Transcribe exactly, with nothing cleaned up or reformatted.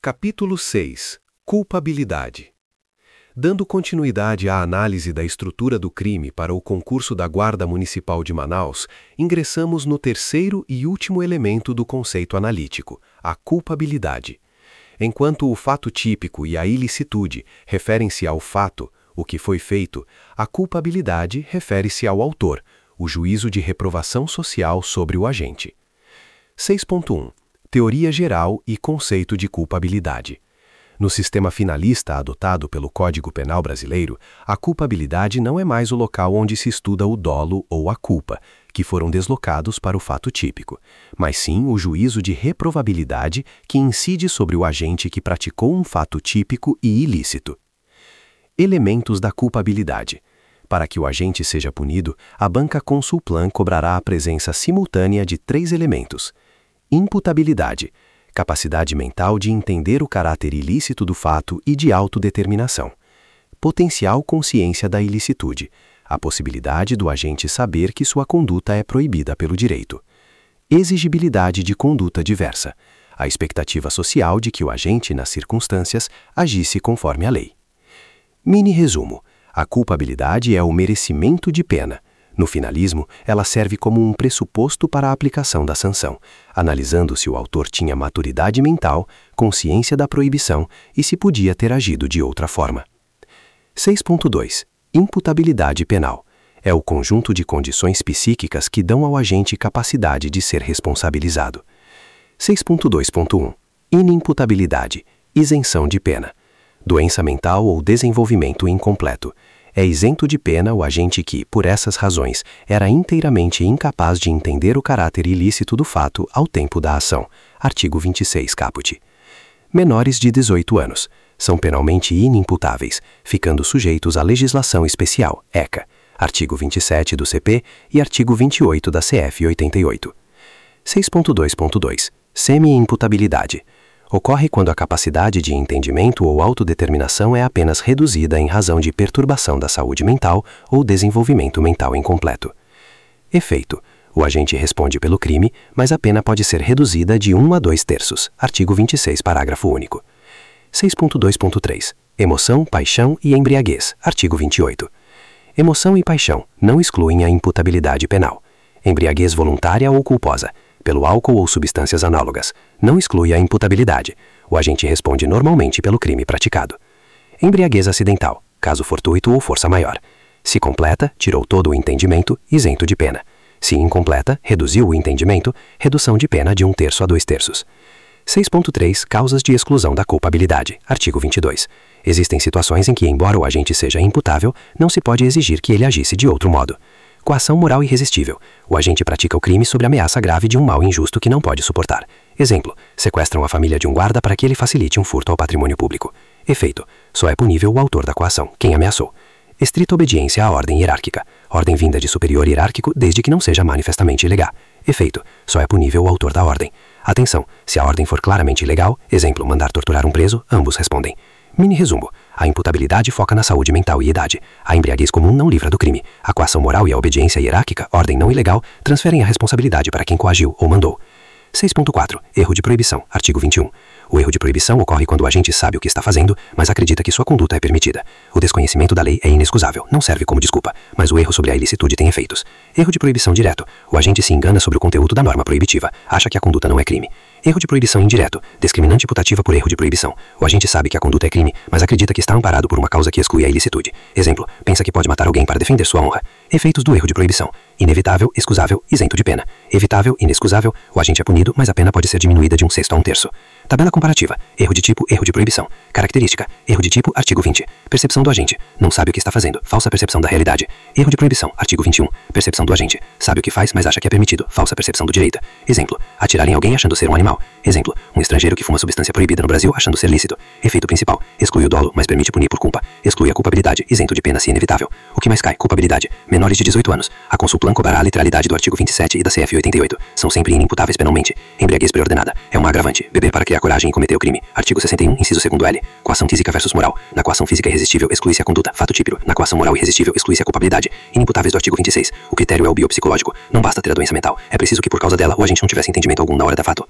Capítulo seis. Culpabilidade. Dando continuidade à análise da estrutura do crime para o concurso da Guarda Municipal de Manaus, ingressamos no terceiro e último elemento do conceito analítico, a culpabilidade. Enquanto o fato típico e a ilicitude referem-se ao fato, o que foi feito, a culpabilidade refere-se ao autor, o juízo de reprovação social sobre o agente. seis ponto um. Teoria geral e conceito de culpabilidade. No sistema finalista adotado pelo Código Penal brasileiro, a culpabilidade não é mais o local onde se estuda o dolo ou a culpa, que foram deslocados para o fato típico, mas sim o juízo de reprovabilidade que incide sobre o agente que praticou um fato típico e ilícito. Elementos da culpabilidade. Para que o agente seja punido, a banca Consulplan cobrará a presença simultânea de três elementos: imputabilidade, capacidade mental de entender o caráter ilícito do fato e de autodeterminação. Potencial consciência da ilicitude, a possibilidade do agente saber que sua conduta é proibida pelo direito. Exigibilidade de conduta diversa, a expectativa social de que o agente, nas circunstâncias, agisse conforme a lei. Mini resumo: a culpabilidade é o merecimento de pena. No finalismo, ela serve como um pressuposto para a aplicação da sanção, analisando se o autor tinha maturidade mental, consciência da proibição e se podia ter agido de outra forma. seis ponto dois. Imputabilidade penal. É o conjunto de condições psíquicas que dão ao agente capacidade de ser responsabilizado. seis ponto dois ponto um. Inimputabilidade. Isenção de pena. Doença mental ou desenvolvimento incompleto. É isento de pena o agente que, por essas razões, era inteiramente incapaz de entender o caráter ilícito do fato ao tempo da ação. Artigo vinte e seis caput. Menores de dezoito anos são penalmente inimputáveis, ficando sujeitos à legislação especial, E C A, artigo vinte e sete do C P e artigo vinte e oito da C F oitenta e oito. seis ponto dois ponto dois. Semi-imputabilidade. Ocorre quando a capacidade de entendimento ou autodeterminação é apenas reduzida em razão de perturbação da saúde mental ou desenvolvimento mental incompleto. Efeito: o agente responde pelo crime, mas a pena pode ser reduzida de um a dois terços. Artigo vinte e seis, parágrafo único. seis ponto dois ponto três. Emoção, paixão e embriaguez. Artigo vinte e oito. Emoção e paixão não excluem a imputabilidade penal. Embriaguez voluntária ou culposa, pelo álcool ou substâncias análogas, não exclui a imputabilidade. O agente responde normalmente pelo crime praticado. Embriaguez acidental, caso fortuito ou força maior. Se completa, tirou todo o entendimento, isento de pena. Se incompleta, reduziu o entendimento, redução de pena de um terço a dois terços. seis ponto três. Causas de exclusão da culpabilidade. Artigo vinte e dois. Existem situações em que, embora o agente seja imputável, não se pode exigir que ele agisse de outro modo. Coação moral irresistível. O agente pratica o crime sob ameaça grave de um mal injusto que não pode suportar. Exemplo: sequestram a família de um guarda para que ele facilite um furto ao patrimônio público. Efeito: só é punível o autor da coação, quem ameaçou. Estrita obediência à ordem hierárquica. Ordem vinda de superior hierárquico desde que não seja manifestamente ilegal. Efeito: só é punível o autor da ordem. Atenção: se a ordem for claramente ilegal, exemplo, mandar torturar um preso, ambos respondem. Mini resumo: a imputabilidade foca na saúde mental e idade. A embriaguez comum não livra do crime. A coação moral e a obediência hierárquica, ordem não ilegal, transferem a responsabilidade para quem coagiu ou mandou. seis ponto quatro. Erro de proibição. Artigo vinte e um. O erro de proibição ocorre quando o agente sabe o que está fazendo, mas acredita que sua conduta é permitida. O desconhecimento da lei é inexcusável, não serve como desculpa, mas o erro sobre a ilicitude tem efeitos. Erro de proibição direto. O agente se engana sobre o conteúdo da norma proibitiva, acha que a conduta não é crime. Erro de proibição indireto. Discriminante putativa por erro de proibição. O agente sabe que a conduta é crime, mas acredita que está amparado por uma causa que exclui a ilicitude. Exemplo: pensa que pode matar alguém para defender sua honra. Efeitos do erro de proibição: inevitável, excusável, isento de pena. Evitável, inexcusável, o agente é punido, mas a pena pode ser diminuída de um sexto a um terço. Tabela comparativa: erro de tipo, erro de proibição. Característica: erro de tipo, artigo vinte. Percepção do agente: não sabe o que está fazendo, falsa percepção da realidade. Erro de proibição, artigo vinte e um. Percepção do agente: sabe o que faz, mas acha que é permitido, falsa percepção do direito. Exemplo: atirar em alguém achando ser um animal. Exemplo: um estrangeiro que fuma substância proibida no Brasil achando ser lícito. Efeito principal: exclui o dolo, mas permite punir por culpa. Exclui a culpabilidade, isento de pena se inevitável. O que mais cai? Culpabilidade. Menores de dezoito anos. A Consulplan cobrará a literalidade do artigo vinte e sete e da C F oitenta e oito. São sempre inimputáveis penalmente. Embriaguez preordenada. É uma agravante. Beber para criar coragem e cometer o crime. Artigo sessenta e um, inciso segundo L. Coação física versus moral. Na coação física irresistível, exclui-se a conduta. Fato típico. Na coação moral irresistível, exclui-se a culpabilidade. Inimputáveis do artigo vinte e seis. O critério é o biopsicológico. Não basta ter a doença mental. É preciso que, por causa dela, o agente não tivesse entendimento algum na hora da fato.